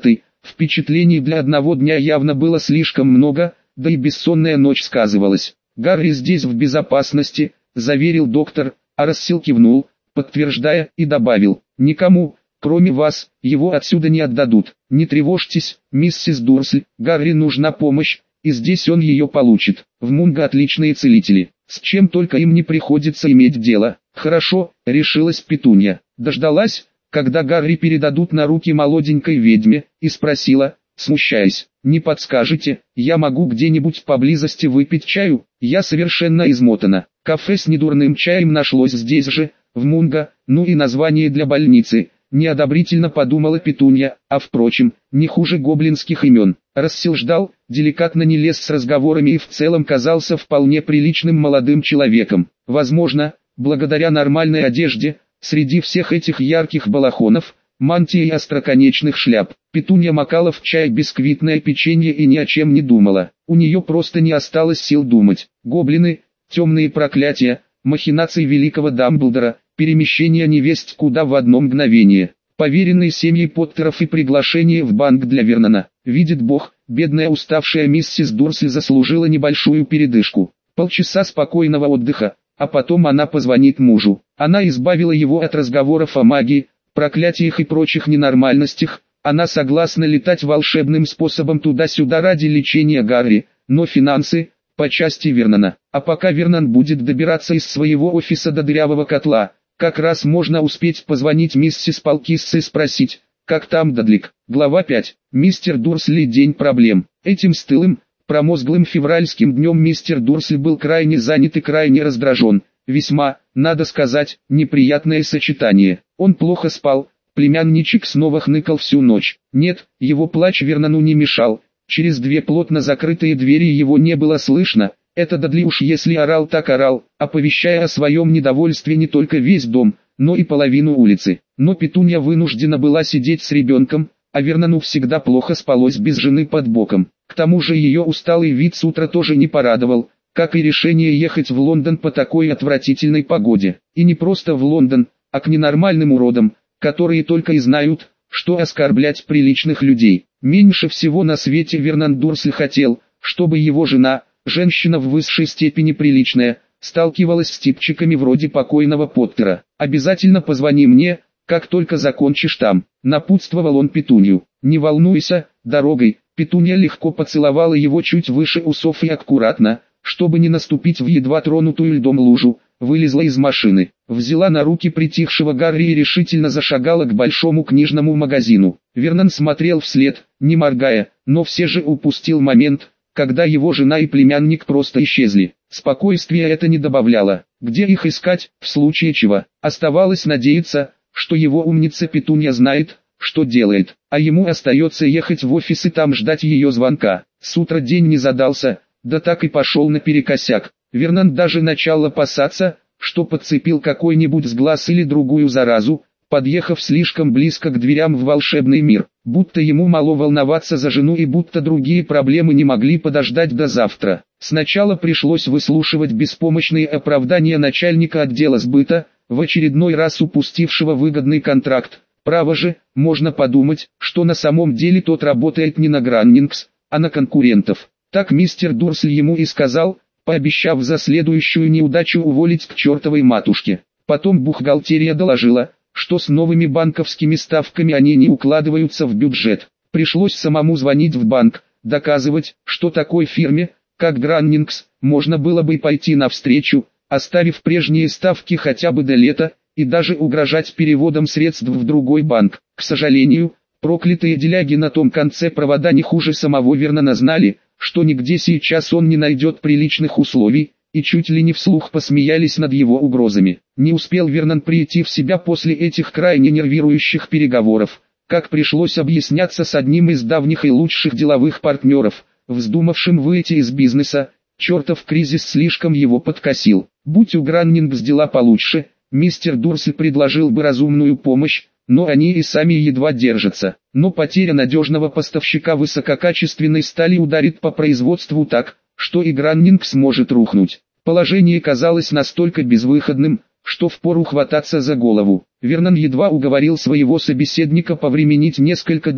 Впечатлений для одного дня явно было слишком много, да и бессонная ночь сказывалась. «Гарри здесь в безопасности», — заверил доктор, а Рассел кивнул, подтверждая, и добавил: «Никому, кроме вас, его отсюда не отдадут. Не тревожьтесь, миссис Дурсль, Гарри нужна помощь, и здесь он ее получит. В Мунго отличные целители, с чем только им не приходится иметь дело». «Хорошо», — решилась Петунья. Дождалась, когда Гарри передадут на руки молоденькой ведьме, и спросила, смущаясь: «Не подскажете, я могу где-нибудь поблизости выпить чаю? Я совершенно измотана». Кафе с недурным чаем нашлось здесь же, в Мунго, ну и название для больницы. Неодобрительно подумала Петунья, а впрочем, не хуже гоблинских имен. Рассел ждал, деликатно не лез с разговорами и в целом казался вполне приличным молодым человеком. Возможно, благодаря нормальной одежде, среди всех этих ярких балахонов, мантий и остроконечных шляп, Петунья макала в чай бисквитное печенье и ни о чем не думала. У нее просто не осталось сил думать. Гоблины, темные проклятия, махинации великого Дамблдора, перемещение невесть куда в одно мгновение, поверенные семьи Поттеров и приглашение в банк для Вернона. Видит Бог, бедная уставшая миссис Дурсль заслужила небольшую передышку. Полчаса спокойного отдыха, а потом она позвонит мужу. Она избавила его от разговоров о магии, проклятиях и прочих ненормальностях. Она согласна летать волшебным способом туда-сюда ради лечения Гарри, но финансы, по части Вернона. А пока Вернон будет добираться из своего офиса до дырявого котла, как раз можно успеть позвонить миссис Полкисс и спросить, как там Дадлик. Глава 5. Мистер Дурсли. День проблем. Этим стылым, промозглым февральским днем мистер Дурсли был крайне занят и крайне раздражен. Весьма, надо сказать, неприятное сочетание. Он плохо спал, племянничек снова хныкал всю ночь. Нет, его плач Вернону не мешал. Через две плотно закрытые двери его не было слышно. Это Дадли уж если орал так орал, оповещая о своем недовольстве не только весь дом, но и половину улицы. Но Петунья вынуждена была сидеть с ребенком, а Вернону всегда плохо спалось без жены под боком. К тому же ее усталый вид с утра тоже не порадовал, как и решение ехать в Лондон по такой отвратительной погоде. И не просто в Лондон, а к ненормальным уродам, которые только и знают, что оскорблять приличных людей. Меньше всего на свете Вернон Дурсль хотел, чтобы его жена, женщина в высшей степени приличная, сталкивалась с типчиками вроде покойного Поттера. «Обязательно позвони мне, как только закончишь там», — напутствовал он Петунью. «Не волнуйся, дорогой». Петунья легко поцеловала его чуть выше усов и аккуратно, чтобы не наступить в едва тронутую льдом лужу, вылезла из машины, взяла на руки притихшего Гарри и решительно зашагала к большому книжному магазину. Вернон смотрел вслед, не моргая, но все же упустил момент, когда его жена и племянник просто исчезли. Спокойствия это не добавляло. Где их искать, в случае чего? Оставалось надеяться, что его умница Петунья знает, что делает, а ему остается ехать в офис и там ждать ее звонка. С утра день не задался, да так и пошел наперекосяк. Вернон даже начал опасаться, что подцепил какой-нибудь сглаз или другую заразу, подъехав слишком близко к дверям в волшебный мир. Будто ему мало волноваться за жену и будто другие проблемы не могли подождать до завтра. Сначала пришлось выслушивать беспомощные оправдания начальника отдела сбыта, в очередной раз упустившего выгодный контракт. Право же, можно подумать, что на самом деле тот работает не на Граннингс, а на конкурентов. Так мистер Дурсль ему и сказал, пообещав за следующую неудачу уволить к чертовой матушке. Потом бухгалтерия доложила, что с новыми банковскими ставками они не укладываются в бюджет. Пришлось самому звонить в банк, доказывать, что такой фирме, как Граннингс, можно было бы пойти навстречу, оставив прежние ставки хотя бы до лета, и даже угрожать переводом средств в другой банк. К сожалению, проклятые деляги на том конце провода не хуже самого Вернона знали, что нигде сейчас он не найдет приличных условий, и чуть ли не вслух посмеялись над его угрозами. Не успел Вернон прийти в себя после этих крайне нервирующих переговоров, как пришлось объясняться с одним из давних и лучших деловых партнеров, вздумавшим выйти из бизнеса. Чертов кризис слишком его подкосил. Будь у Граннингс дела получше, мистер Дурсль предложил бы разумную помощь, но они и сами едва держатся. Но потеря надежного поставщика высококачественной стали ударит по производству так, что и Граннингс может рухнуть. Положение казалось настолько безвыходным, что впору хвататься за голову. Вернон едва уговорил своего собеседника повременить несколько дней,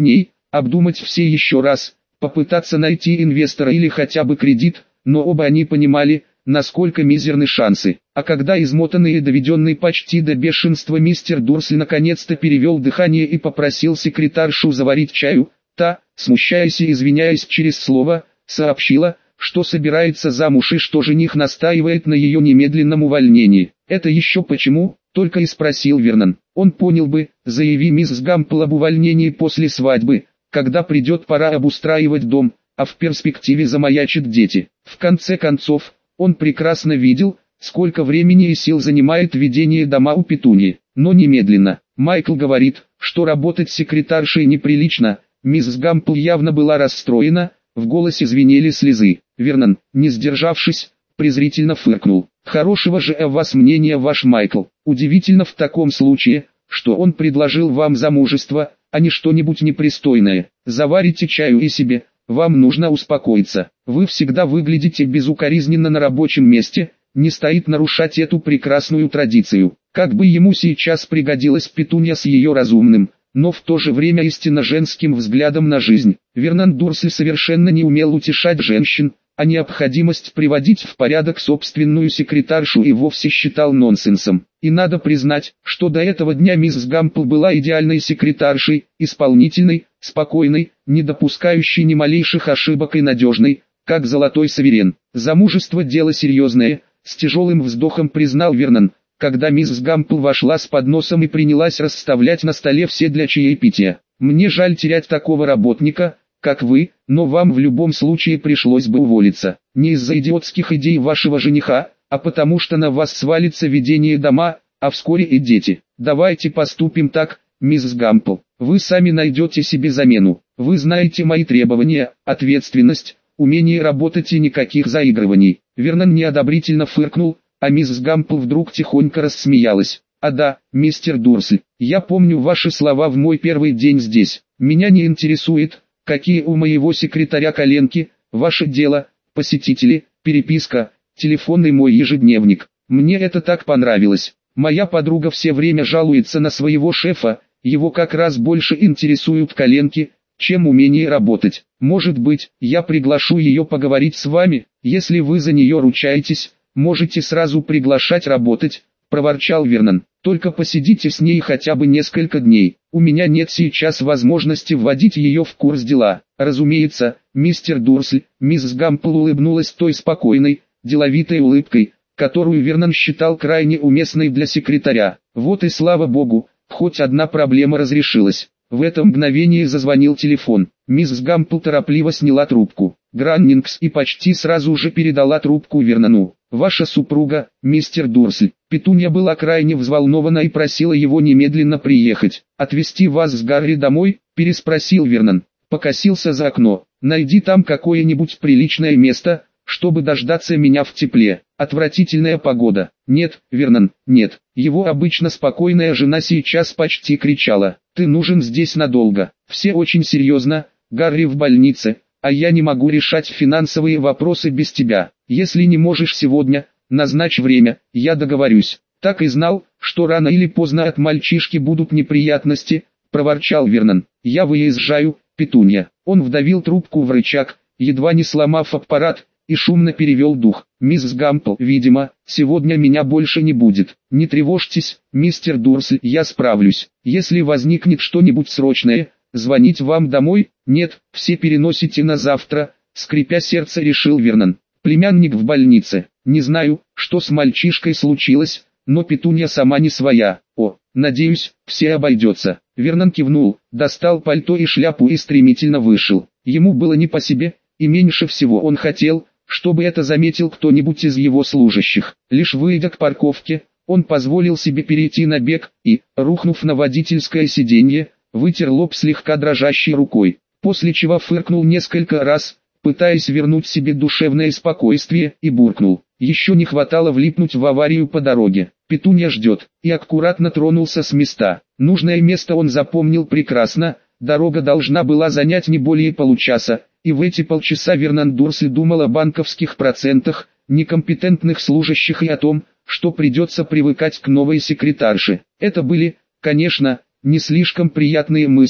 обдумать все еще раз, попытаться найти инвестора или хотя бы кредит, но оба они понимали, насколько мизерны шансы. А когда измотанный и доведенный почти до бешенства мистер Дурсли наконец-то перевел дыхание и попросил секретаршу заварить чаю, та, смущаясь и извиняясь через слово, сообщила, что собирается замуж и что жених настаивает на ее немедленном увольнении. «Это еще почему?» — только и спросил Вернон. Он понял бы, заяви мисс Гампл об увольнении после свадьбы, когда придет пора обустраивать дом, а в перспективе замаячат дети. В конце концов, он прекрасно видел, сколько времени и сил занимает ведение дома у Петуньи. Но немедленно. Майкл говорит, что работать секретаршей неприлично. Мисс Гампл явно была расстроена, в голосе звенели слезы. Вернон, не сдержавшись, презрительно фыркнул. «Хорошего же о вас мнения ваш Майкл. Удивительно в таком случае, что он предложил вам замужество, а не что-нибудь непристойное. Заварите чаю и себе, вам нужно успокоиться. Вы всегда выглядите безукоризненно на рабочем месте, не стоит нарушать эту прекрасную традицию». Как бы ему сейчас пригодилась Петунья с ее разумным, но в то же время истинно женским взглядом на жизнь. Вернон Дурсли совершенно не умел утешать женщин, а необходимость приводить в порядок собственную секретаршу и вовсе считал нонсенсом. И надо признать, что до этого дня мисс Гампл была идеальной секретаршей, исполнительной, спокойной, не допускающей ни малейших ошибок и надежной, как золотой суверен. Замужество — дело серьезное, с тяжелым вздохом признал Вернон, когда мисс Гампл вошла с подносом и принялась расставлять на столе все для чаепития. «Мне жаль терять такого работника, как вы, но вам в любом случае пришлось бы уволиться. Не из-за идиотских идей вашего жениха, а потому что на вас свалится ведение дома, а вскоре и дети. Давайте поступим так, мисс Гампл. Вы сами найдете себе замену. Вы знаете мои требования, ответственность, умение работать и никаких заигрываний». Вернон неодобрительно фыркнул, а мисс Гампл вдруг тихонько рассмеялась. «А да, мистер Дурсли, я помню ваши слова в мой первый день здесь. Меня не интересует, какие у моего секретаря коленки, ваше дело, посетители, переписка, телефонный мой ежедневник. Мне это так понравилось. Моя подруга все время жалуется на своего шефа, его как раз больше интересуют коленки, чем умение работать. Может быть, я приглашу ее поговорить с вами, если вы за нее ручаетесь, можете сразу приглашать работать», — проворчал Вернон. «Только посидите с ней хотя бы несколько дней. У меня нет сейчас возможности вводить ее в курс дела». «Разумеется, мистер Дурсли», — мисс Гампл улыбнулась той спокойной, деловитой улыбкой, которую Вернон считал крайне уместной для секретаря. Вот и слава богу, хоть одна проблема разрешилась. В это мгновение зазвонил телефон. Мисс Гампл торопливо сняла трубку. Граннингс и почти сразу же передала трубку Вернону. «Ваша супруга, мистер Дурсли». Петунья была крайне взволнована и просила его немедленно приехать. «Отвезти вас с Гарри домой?» – переспросил Вернон. Покосился за окно. «Найди там какое-нибудь приличное место, чтобы дождаться меня в тепле. Отвратительная погода». «Нет, Вернон, нет». Его обычно спокойная жена сейчас почти кричала. «Ты нужен здесь надолго. Все очень серьезно, Гарри в больнице, а я не могу решать финансовые вопросы без тебя. Если не можешь сегодня, назначь время, я договорюсь». «Так и знал, что рано или поздно от мальчишки будут неприятности», — проворчал Вернон. «Я выезжаю, Петунья». Он вдавил трубку в рычаг, едва не сломав аппарат, и шумно перевел дух. «Мисс Гампл, видимо, сегодня меня больше не будет. Не тревожьтесь, мистер Дурсли, я справлюсь. Если возникнет что-нибудь срочное, звонить вам домой?» «Нет, все переносите на завтра», — скрипя сердце решил Вернон. «Племянник в больнице. Не знаю, что с мальчишкой случилось, но Петунья сама не своя. О, надеюсь, все обойдется». Вернон кивнул, достал пальто и шляпу и стремительно вышел. Ему было не по себе, и меньше всего он хотел, чтобы это заметил кто-нибудь из его служащих. Лишь выйдя к парковке, он позволил себе перейти на бег и, рухнув на водительское сиденье, вытер лоб слегка дрожащей рукой, после чего фыркнул несколько раз, пытаясь вернуть себе душевное спокойствие, и буркнул. Еще не хватало влипнуть в аварию по дороге. Петунья ждет, и аккуратно тронулся с места. Нужное место он запомнил прекрасно, дорога должна была занять не более получаса, и в эти полчаса Вернон Дурсли думал о банковских процентах, некомпетентных служащих и о том, что придется привыкать к новой секретарше. Это были, конечно, не слишком приятные мысли,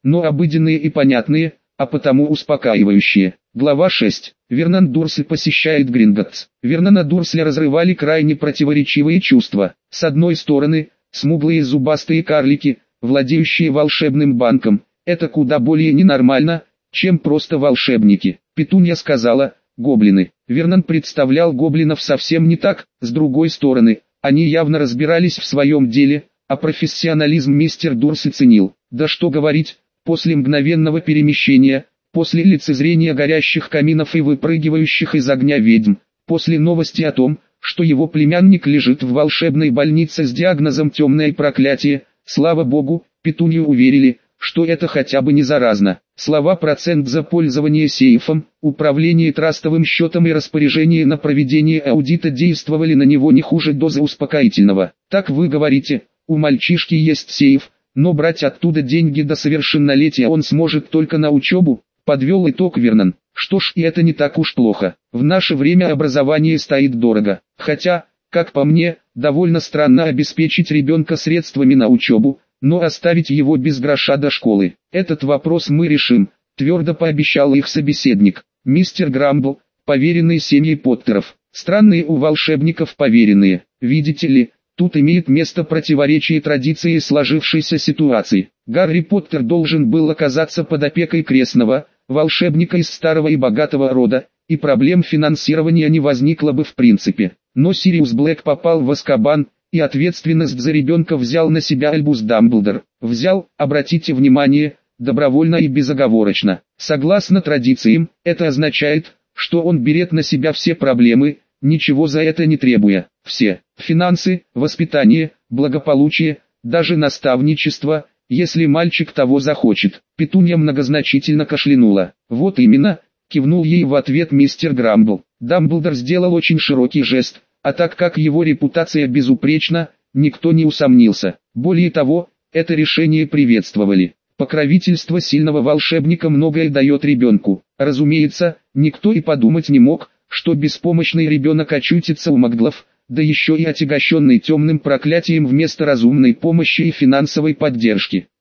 но обыденные и понятные, а потому успокаивающие. Глава 6. Вернон Дурсль посещает Гринготтс. Вернона Дурсля разрывали крайне противоречивые чувства. С одной стороны, смуглые зубастые карлики, владеющие волшебным банком, это куда более ненормально, чем просто волшебники. Петунья сказала, гоблины. Вернон представлял гоблинов совсем не так, с другой стороны, они явно разбирались в своем деле, а профессионализм мистер Дурсль ценил. Да что говорить, после мгновенного перемещения, после лицезрения горящих каминов и выпрыгивающих из огня ведьм, после новости о том, что его племянник лежит в волшебной больнице с диагнозом «темное проклятие», слава богу, Петунью уверили, что это хотя бы не заразно. Слова «процент за пользование сейфом», «управление трастовым счетом» и «распоряжение на проведение аудита» действовали на него не хуже дозы успокоительного. Так вы говорите, у мальчишки есть сейф, но брать оттуда деньги до совершеннолетия он сможет только на учебу, подвел итог Вернон. Что ж, и это не так уж плохо. В наше время образование стоит дорого. Хотя, как по мне, довольно странно обеспечить ребенка средствами на учебу, но оставить его без гроша до школы. Этот вопрос мы решим, твердо пообещал их собеседник. Мистер Грамбл, поверенный семьи Поттеров. Странные у волшебников поверенные. Видите ли, тут имеет место противоречие традиции сложившейся ситуации. Гарри Поттер должен был оказаться под опекой крестного, волшебника из старого и богатого рода, и проблем финансирования не возникло бы в принципе. Но Сириус Блэк попал в Азкабан, и ответственность за ребенка взял на себя Альбус Дамблдор. Взял, обратите внимание, добровольно и безоговорочно. Согласно традициям, это означает, что он берет на себя все проблемы, ничего за это не требуя. Все – финансы, воспитание, благополучие, даже наставничество, если мальчик того захочет. Петунья многозначительно кашлянула. Вот именно, кивнул ей в ответ мистер Грамбл. Дамблдор сделал очень широкий жест, а так как его репутация безупречна, никто не усомнился. Более того, это решение приветствовали. Покровительство сильного волшебника многое дает ребенку. Разумеется, никто и подумать не мог, что беспомощный ребенок очутится у маглов, да еще и отягощенный темным проклятием вместо разумной помощи и финансовой поддержки.